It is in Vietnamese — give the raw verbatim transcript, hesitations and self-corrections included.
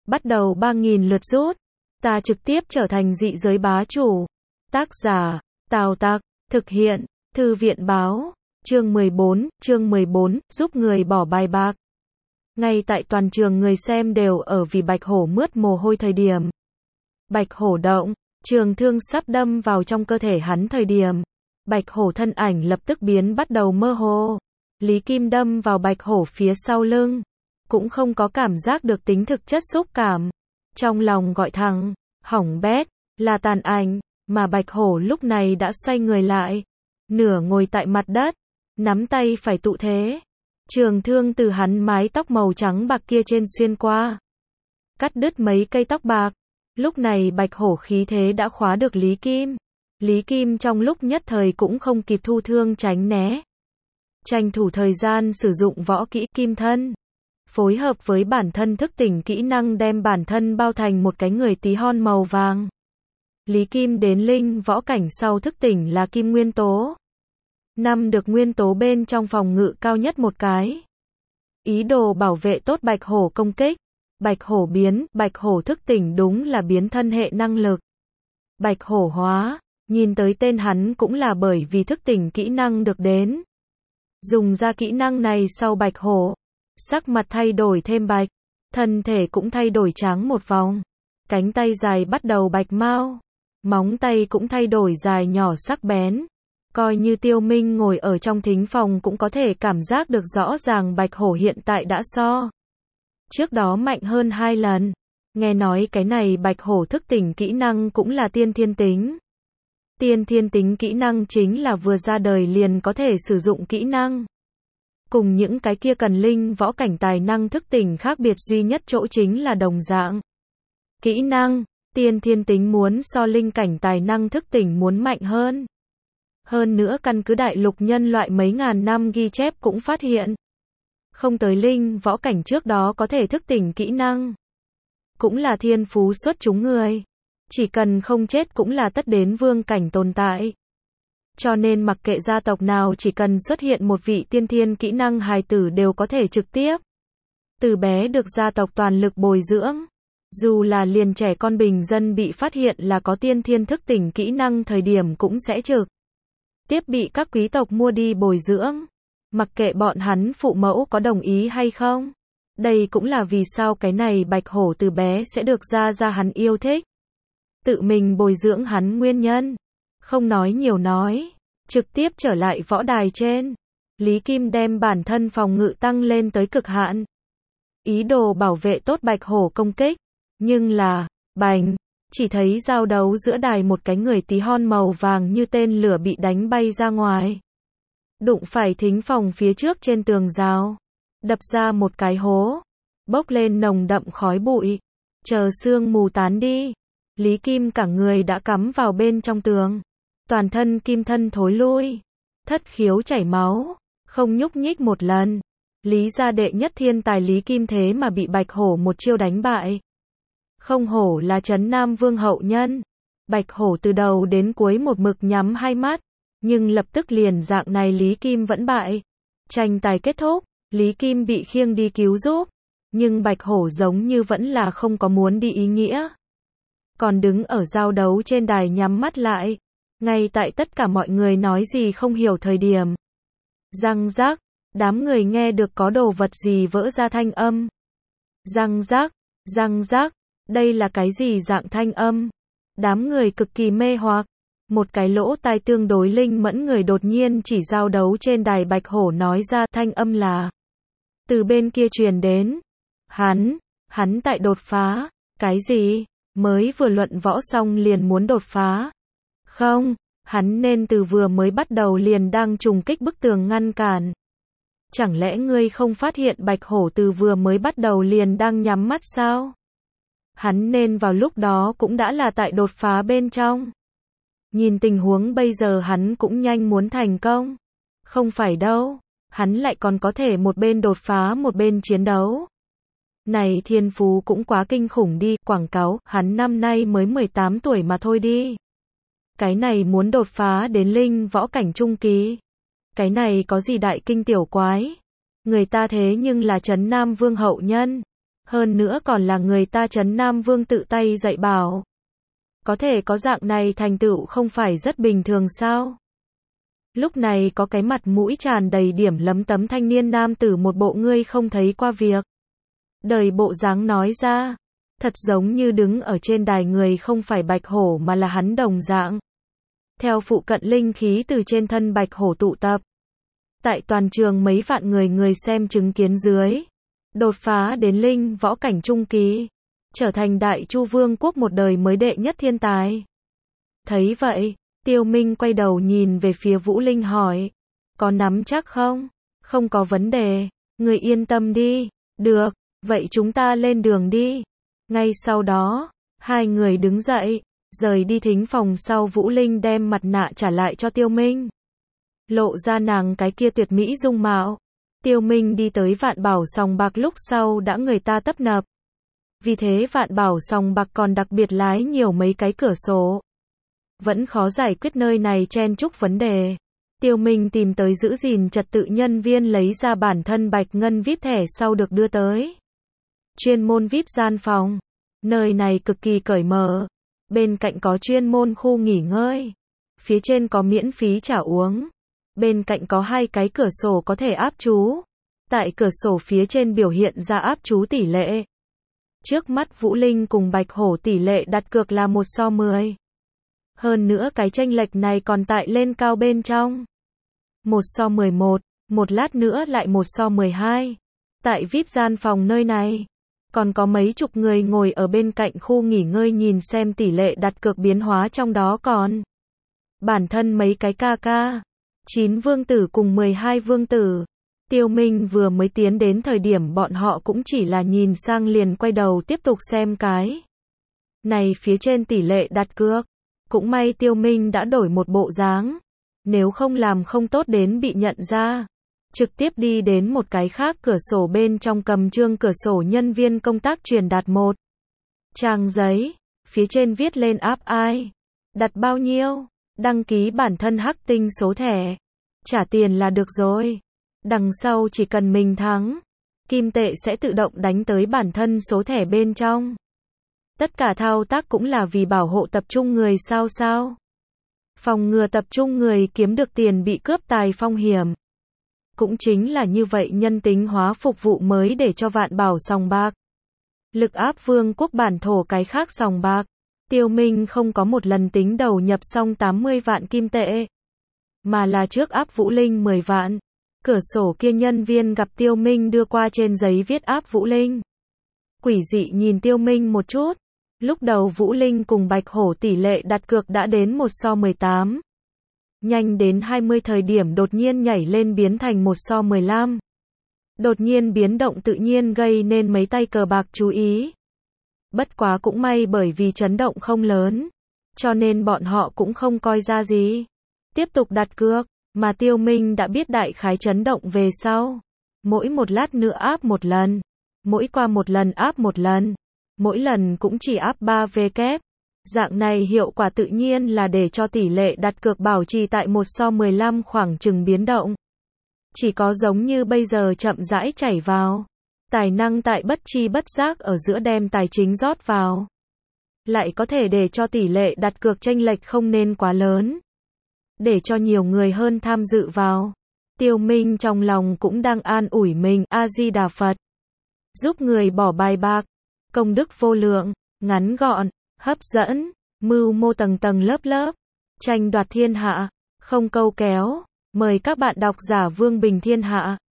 bắt đầu ba nghìn lượt rút. Ta trực tiếp trở thành dị giới bá chủ. Tác giả, Tào Tặc, thực hiện, Thư viện báo, chương mười bốn, chương mười bốn, giúp người bỏ bài bạc. Ngay tại toàn trường người xem đều ở vì Bạch Hổ mướt mồ hôi thời điểm. Bạch Hổ động, trường thương sắp đâm vào trong cơ thể hắn thời điểm. Bạch Hổ thân ảnh lập tức biến bắt đầu mơ hồ. Lý Kim đâm vào Bạch Hổ phía sau lưng. Cũng không có cảm giác được tính thực chất xúc cảm. Trong lòng gọi thẳng, hỏng bét, là tàn ảnh, mà Bạch Hổ lúc này đã xoay người lại. Nửa ngồi tại mặt đất, nắm tay phải tụ thế. Trường thương từ hắn mái tóc màu trắng bạc kia trên xuyên qua. Cắt đứt mấy cây tóc bạc. Lúc này Bạch Hổ khí thế đã khóa được Lý Kim. Lý Kim trong lúc nhất thời cũng không kịp thu thương tránh né. Tranh thủ thời gian sử dụng võ kỹ kim thân. Phối hợp với bản thân thức tỉnh kỹ năng đem bản thân bao thành một cái người tí hon màu vàng. Lý Kim đến linh võ cảnh sau thức tỉnh là kim nguyên tố. Năm được nguyên tố bên trong phòng ngự cao nhất một cái. Ý đồ bảo vệ tốt Bạch Hổ công kích. Bạch Hổ biến, Bạch Hổ thức tỉnh đúng là biến thân hệ năng lực. Bạch Hổ hóa, nhìn tới tên hắn cũng là bởi vì thức tỉnh kỹ năng được đến. Dùng ra kỹ năng này sau Bạch Hổ, sắc mặt thay đổi thêm bạch, thân thể cũng thay đổi trắng một vòng. Cánh tay dài bắt đầu bạch mau, móng tay cũng thay đổi dài nhỏ sắc bén. Coi như Tiêu Minh ngồi ở trong thính phòng cũng có thể cảm giác được rõ ràng Bạch Hổ hiện tại đã so trước đó mạnh hơn hai lần. Nghe nói cái này Bạch Hổ thức tỉnh kỹ năng cũng là tiên thiên tính. Tiên thiên tính kỹ năng chính là vừa ra đời liền có thể sử dụng kỹ năng. Cùng những cái kia cần linh võ cảnh tài năng thức tỉnh khác biệt duy nhất chỗ chính là đồng dạng. Kỹ năng, tiên thiên tính muốn so linh cảnh tài năng thức tỉnh muốn mạnh hơn. Hơn nữa căn cứ đại lục nhân loại mấy ngàn năm ghi chép cũng phát hiện. Không tới linh võ cảnh trước đó có thể thức tỉnh kỹ năng. Cũng là thiên phú xuất chúng người. Chỉ cần không chết cũng là tất đến vương cảnh tồn tại. Cho nên mặc kệ gia tộc nào chỉ cần xuất hiện một vị tiên thiên kỹ năng hài tử đều có thể trực tiếp. Từ bé được gia tộc toàn lực bồi dưỡng. Dù là liền trẻ con bình dân bị phát hiện là có tiên thiên thức tỉnh kỹ năng thời điểm cũng sẽ trực tiếp bị các quý tộc mua đi bồi dưỡng. Mặc kệ bọn hắn phụ mẫu có đồng ý hay không. Đây cũng là vì sao cái này Bạch Hổ từ bé sẽ được gia gia hắn yêu thích. Tự mình bồi dưỡng hắn nguyên nhân. Không nói nhiều nói. Trực tiếp trở lại võ đài trên. Lý Kim đem bản thân phòng ngự tăng lên tới cực hạn. Ý đồ bảo vệ tốt Bạch Hổ công kích. Nhưng là, bành, chỉ thấy giao đấu giữa đài một cái người tí hon màu vàng như tên lửa bị đánh bay ra ngoài. Đụng phải thính phòng phía trước trên tường rào. Đập ra một cái hố. Bốc lên nồng đậm khói bụi. Chờ sương mù tán đi. Lý Kim cả người đã cắm vào bên trong tường. Toàn thân kim thân thối lui. Thất khiếu chảy máu. Không nhúc nhích một lần. Lý gia đệ nhất thiên tài Lý Kim thế mà bị Bạch Hổ một chiêu đánh bại. Không hổ là Trấn Nam Vương hậu nhân. Bạch Hổ từ đầu đến cuối một mực nhắm hai mắt. Nhưng lập tức liền dạng này Lý Kim vẫn bại. Tranh tài kết thúc. Lý Kim bị khiêng đi cứu giúp. Nhưng Bạch Hổ giống như vẫn là không có muốn đi ý nghĩa. Còn đứng ở giao đấu trên đài nhắm mắt lại. Ngay tại tất cả mọi người nói gì không hiểu thời điểm. Răng rác, đám người nghe được có đồ vật gì vỡ ra thanh âm. Răng rác, răng rác, đây là cái gì dạng thanh âm? Đám người cực kỳ mê hoặc. Một cái lỗ tai tương đối linh mẫn người đột nhiên chỉ giao đấu trên đài Bạch Hổ nói ra thanh âm là từ bên kia truyền đến. Hắn, hắn tại đột phá. Cái gì? Mới vừa luận võ xong liền muốn đột phá. Không, hắn nên từ vừa mới bắt đầu liền đang trùng kích bức tường ngăn cản. Chẳng lẽ ngươi không phát hiện Bạch Hổ từ vừa mới bắt đầu liền đang nhắm mắt sao? Hắn nên vào lúc đó cũng đã là tại đột phá bên trong. Nhìn tình huống bây giờ hắn cũng nhanh muốn thành công. Không phải đâu, hắn lại còn có thể một bên đột phá một bên chiến đấu. Này thiên phú cũng quá kinh khủng đi, quảng cáo, hắn năm nay mới mười tám tuổi mà thôi đi. Cái này muốn đột phá đến linh võ cảnh trung kỳ. Cái này có gì đại kinh tiểu quái. Người ta thế nhưng là Trấn Nam Vương hậu nhân. Hơn nữa còn là người ta Trấn Nam Vương tự tay dạy bảo. Có thể có dạng này thành tựu không phải rất bình thường sao? Lúc này có cái mặt mũi tràn đầy điểm lấm tấm thanh niên nam tử một bộ ngươi không thấy qua việc đời bộ dáng nói ra, thật giống như đứng ở trên đài người không phải Bạch Hổ mà là hắn đồng dạng. Theo phụ cận linh khí từ trên thân Bạch Hổ tụ tập, tại toàn trường mấy vạn người người xem chứng kiến dưới, đột phá đến linh võ cảnh trung kỳ, trở thành Đại Chu Vương quốc một đời mới đệ nhất thiên tài. Thấy vậy, Tiêu Minh quay đầu nhìn về phía Vũ Linh hỏi, có nắm chắc không? Không có vấn đề, người yên tâm đi. Được, vậy chúng ta lên đường đi. Ngay sau đó, hai người đứng dậy, rời đi thính phòng sau. Vũ Linh đem mặt nạ trả lại cho Tiêu Minh, lộ ra nàng cái kia tuyệt mỹ dung mạo. Tiêu Minh đi tới Vạn Bảo sòng bạc lúc sau đã người ta tấp nập. Vì thế Vạn Bảo sòng bạc còn đặc biệt lái nhiều mấy cái cửa sổ. Vẫn khó giải quyết nơi này chen chúc vấn đề. Tiêu Minh tìm tới giữ gìn trật tự nhân viên lấy ra bản thân bạch ngân víp thẻ sau được đưa tới chuyên môn víp gian phòng. Nơi này cực kỳ cởi mở. Bên cạnh có chuyên môn khu nghỉ ngơi. Phía trên có miễn phí trả uống. Bên cạnh có hai cái cửa sổ có thể áp chú. Tại cửa sổ phía trên biểu hiện ra áp chú tỷ lệ. Trước mắt Vũ Linh cùng Bạch Hổ tỷ lệ đặt cược là một so mười. Hơn nữa cái chênh lệch này còn tại lên cao bên trong. một so mười một, một lát nữa lại một so mười hai. Tại víp gian phòng nơi này, còn có mấy chục người ngồi ở bên cạnh khu nghỉ ngơi nhìn xem tỷ lệ đặt cược biến hóa trong đó còn. Bản thân mấy cái ca ca, chín vương tử cùng mười hai vương tử. Tiêu Minh vừa mới tiến đến thời điểm bọn họ cũng chỉ là nhìn sang liền quay đầu tiếp tục xem cái này phía trên tỷ lệ đặt cược. Cũng may Tiêu Minh đã đổi một bộ dáng, nếu không làm không tốt đến bị nhận ra. Trực tiếp đi đến một cái khác cửa sổ bên trong cầm trương cửa sổ nhân viên công tác truyền đạt một trang giấy, phía trên viết lên áp ai, đặt bao nhiêu, đăng ký bản thân hắc tinh số thẻ, trả tiền là được rồi. Đằng sau chỉ cần mình thắng, kim tệ sẽ tự động đánh tới bản thân số thẻ bên trong. Tất cả thao tác cũng là vì bảo hộ tập trung người sao sao. Phòng ngừa tập trung người kiếm được tiền bị cướp tài phong hiểm. Cũng chính là như vậy nhân tính hóa phục vụ mới để cho Vạn Bảo sòng bạc. Lực áp vương quốc bản thổ cái khác sòng bạc. Tiêu Minh không có một lần tính đầu nhập xong tám mươi vạn kim tệ. Mà là trước áp Vũ Linh mười vạn. Cửa sổ kia nhân viên gặp Tiêu Minh đưa qua trên giấy viết áp Vũ Linh. Quỷ dị nhìn Tiêu Minh một chút. Lúc đầu Vũ Linh cùng Bạch Hổ tỷ lệ đặt cược đã đến một so mười tám. Nhanh đến hai mươi thời điểm đột nhiên nhảy lên biến thành một so mười lăm. Đột nhiên biến động tự nhiên gây nên mấy tay cờ bạc chú ý. Bất quá cũng may bởi vì chấn động không lớn, cho nên bọn họ cũng không coi ra gì. Tiếp tục đặt cược, mà Tiêu Minh đã biết đại khái chấn động về sau. Mỗi một lát nữa áp một lần. Mỗi qua một lần áp một lần. Mỗi lần cũng chỉ áp ba vê kép. Dạng này hiệu quả tự nhiên là để cho tỷ lệ đặt cược bảo trì tại một so mười lăm khoảng chừng biến động. Chỉ có giống như bây giờ chậm rãi chảy vào. Tài năng tại bất chi bất giác ở giữa đem tài chính rót vào. Lại có thể để cho tỷ lệ đặt cược chênh lệch không nên quá lớn. Để cho nhiều người hơn tham dự vào. Tiêu Minh trong lòng cũng đang an ủi mình, A-di-đà Phật. Giúp người bỏ bài bạc. Công đức vô lượng, ngắn gọn, hấp dẫn, mưu mô tầng tầng lớp lớp. Tranh đoạt thiên hạ, không câu kéo. Mời các bạn độc giả Vương Bình Thiên Hạ.